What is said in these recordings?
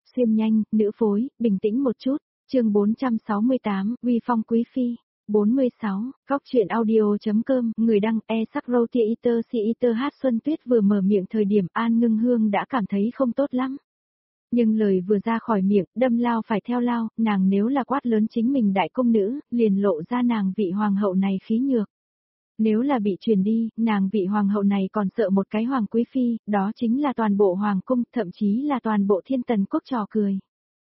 Xuyên nhanh, nữ phối, bình tĩnh một chút. Chương 468, Uy phong quý phi. 46, Góc truyện audio.com, người đăng sắc Roti Eater Si Eater hát Xuân Tuyết vừa mở miệng thời điểm An Ngưng Hương đã cảm thấy không tốt lắm. Nhưng lời vừa ra khỏi miệng, đâm lao phải theo lao, nàng nếu là quát lớn chính mình đại công nữ, liền lộ ra nàng vị hoàng hậu này khí nhược. Nếu là bị truyền đi, nàng vị hoàng hậu này còn sợ một cái hoàng quý phi, đó chính là toàn bộ hoàng cung, thậm chí là toàn bộ thiên tần quốc trò cười.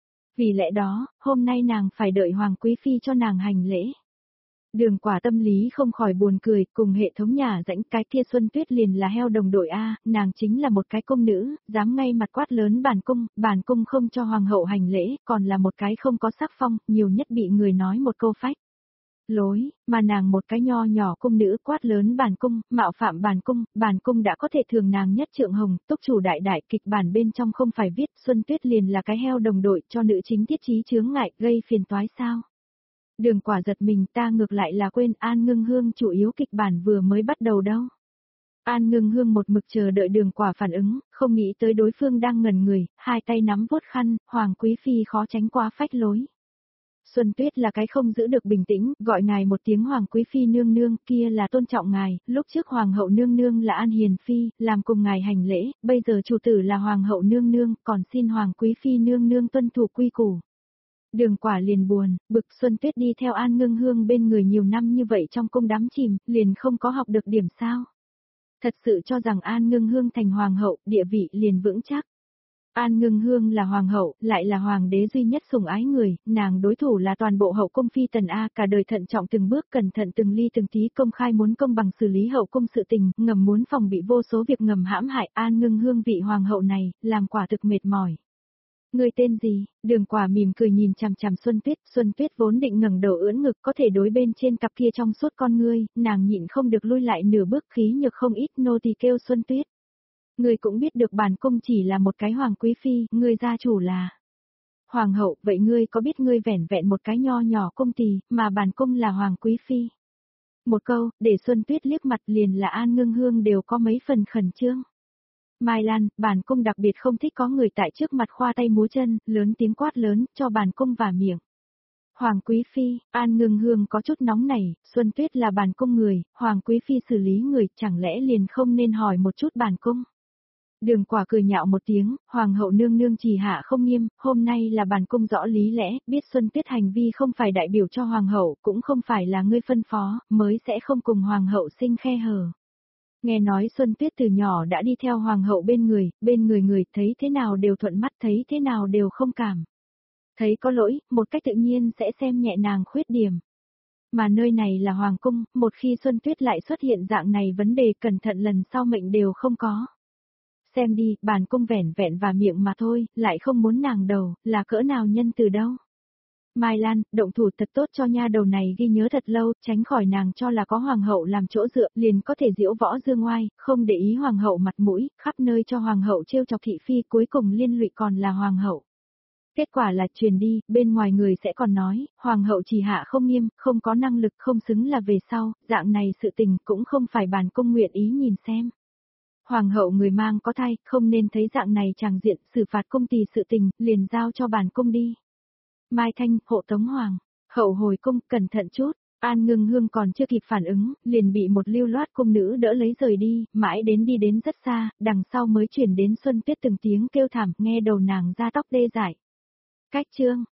Vì lẽ đó, hôm nay nàng phải đợi hoàng quý phi cho nàng hành lễ. Đường Quả tâm lý không khỏi buồn cười, cùng hệ thống nhà rãnh cái kia Xuân Tuyết liền là heo đồng đội A, nàng chính là một cái công nữ, dám ngay mặt quát lớn bản cung không cho hoàng hậu hành lễ, còn là một cái không có sắc phong, nhiều nhất bị người nói một câu phách. Lối, mà nàng một cái nho nhỏ cung nữ quát lớn bản cung, mạo phạm bản cung đã có thể thường nàng nhất trượng hồng, túc chủ đại đại kịch bản bên trong không phải viết Xuân Tuyết liền là cái heo đồng đội cho nữ chính tiết trí chướng ngại, gây phiền toái sao. Đường Quả giật mình, ta ngược lại là quên An Ngưng Hương chủ yếu kịch bản vừa mới bắt đầu đâu. An Ngưng Hương một mực chờ đợi Đường Quả phản ứng, không nghĩ tới đối phương đang ngẩn người, hai tay nắm vuốt khăn, hoàng quý phi khó tránh quá phách lối. Xuân Tuyết là cái không giữ được bình tĩnh, gọi ngài một tiếng hoàng quý phi nương nương, kia là tôn trọng ngài, lúc trước hoàng hậu nương nương là An Hiền phi, làm cùng ngài hành lễ, bây giờ chủ tử là hoàng hậu nương nương, còn xin hoàng quý phi nương nương tuân thủ quy củ. Đường Quả liền buồn, bực Xuân Tuyết đi theo An Ngưng Hương bên người nhiều năm như vậy trong cung đắm chìm, liền không có học được điểm sao. Thật sự cho rằng An Ngưng Hương thành hoàng hậu, địa vị liền vững chắc. An Ngưng Hương là hoàng hậu, lại là hoàng đế duy nhất sủng ái người, nàng đối thủ là toàn bộ hậu cung phi tần A, cả đời thận trọng từng bước cẩn thận từng ly từng tí công khai muốn công bằng xử lý hậu cung sự tình, ngầm muốn phòng bị vô số việc ngầm hãm hại. An Ngưng Hương vị hoàng hậu này, làm quả thực mệt mỏi. Người tên gì? Đường Quả mỉm cười nhìn chằm chằm Xuân Tuyết vốn định ngẩng đầu ưỡn ngực có thể đối bên trên cặp kia trong suốt con ngươi, nàng nhịn không được lui lại nửa bước khí nhược không ít nô tỳ kêu Xuân Tuyết. Ngươi cũng biết được bản cung chỉ là một cái hoàng quý phi, ngươi gia chủ là hoàng hậu, vậy ngươi có biết ngươi vẻn vẹn một cái nho nhỏ cung tỳ, mà bản cung là hoàng quý phi. Một câu, để Xuân Tuyết liếc mặt liền là An Ngưng Hương đều có mấy phần khẩn trương. Mai Lan, bản cung đặc biệt không thích có người tại trước mặt khoa tay múa chân, lớn tiếng quát lớn, cho bản cung vả miệng. Hoàng quý phi, An Ngưng Hương có chút nóng nảy, Xuân Tuyết là bản cung người, hoàng quý phi xử lý người, chẳng lẽ liền không nên hỏi một chút bản cung. Đường Quả cười nhạo một tiếng, hoàng hậu nương nương trì hạ không nghiêm, hôm nay là bản cung rõ lý lẽ, biết Xuân Tuyết hành vi không phải đại biểu cho hoàng hậu, cũng không phải là ngươi phân phó, mới sẽ không cùng hoàng hậu sinh khe hở. Nghe nói Xuân Tuyết từ nhỏ đã đi theo hoàng hậu bên người người thấy thế nào đều thuận mắt, thấy thế nào đều không cảm. Thấy có lỗi, một cách tự nhiên sẽ xem nhẹ nàng khuyết điểm. Mà nơi này là hoàng cung, một khi Xuân Tuyết lại xuất hiện dạng này vấn đề cẩn thận lần sau mệnh đều không có. Xem đi, bản cung vẻn vẹn và miệng mà thôi, lại không muốn nàng đầu, là cỡ nào nhân từ đâu. Mai Lan, động thủ thật tốt cho nha đầu này ghi nhớ thật lâu, tránh khỏi nàng cho là có hoàng hậu làm chỗ dựa, liền có thể diễu võ dương oai, không để ý hoàng hậu mặt mũi, khắp nơi cho hoàng hậu trêu chọc thị phi, cuối cùng liên lụy còn là hoàng hậu. Kết quả là truyền đi, bên ngoài người sẽ còn nói, hoàng hậu chỉ hạ không nghiêm, không có năng lực, không xứng là về sau, dạng này sự tình cũng không phải bản cung nguyện ý nhìn xem. Hoàng hậu người mang có thai, không nên thấy dạng này tràng diện, xử phạt cung tỳ sự tình, liền giao cho bản cung đi. Mai Thanh, hộ tống hoàng, hậu hồi cung, cẩn thận chút, An Ngưng Hương còn chưa kịp phản ứng, liền bị một lưu loát cung nữ đỡ lấy rời đi, mãi đến đi đến rất xa, đằng sau mới chuyển đến Xuân Tuyết từng tiếng kêu thảm, nghe đầu nàng ra tóc đê dại. Cách chương,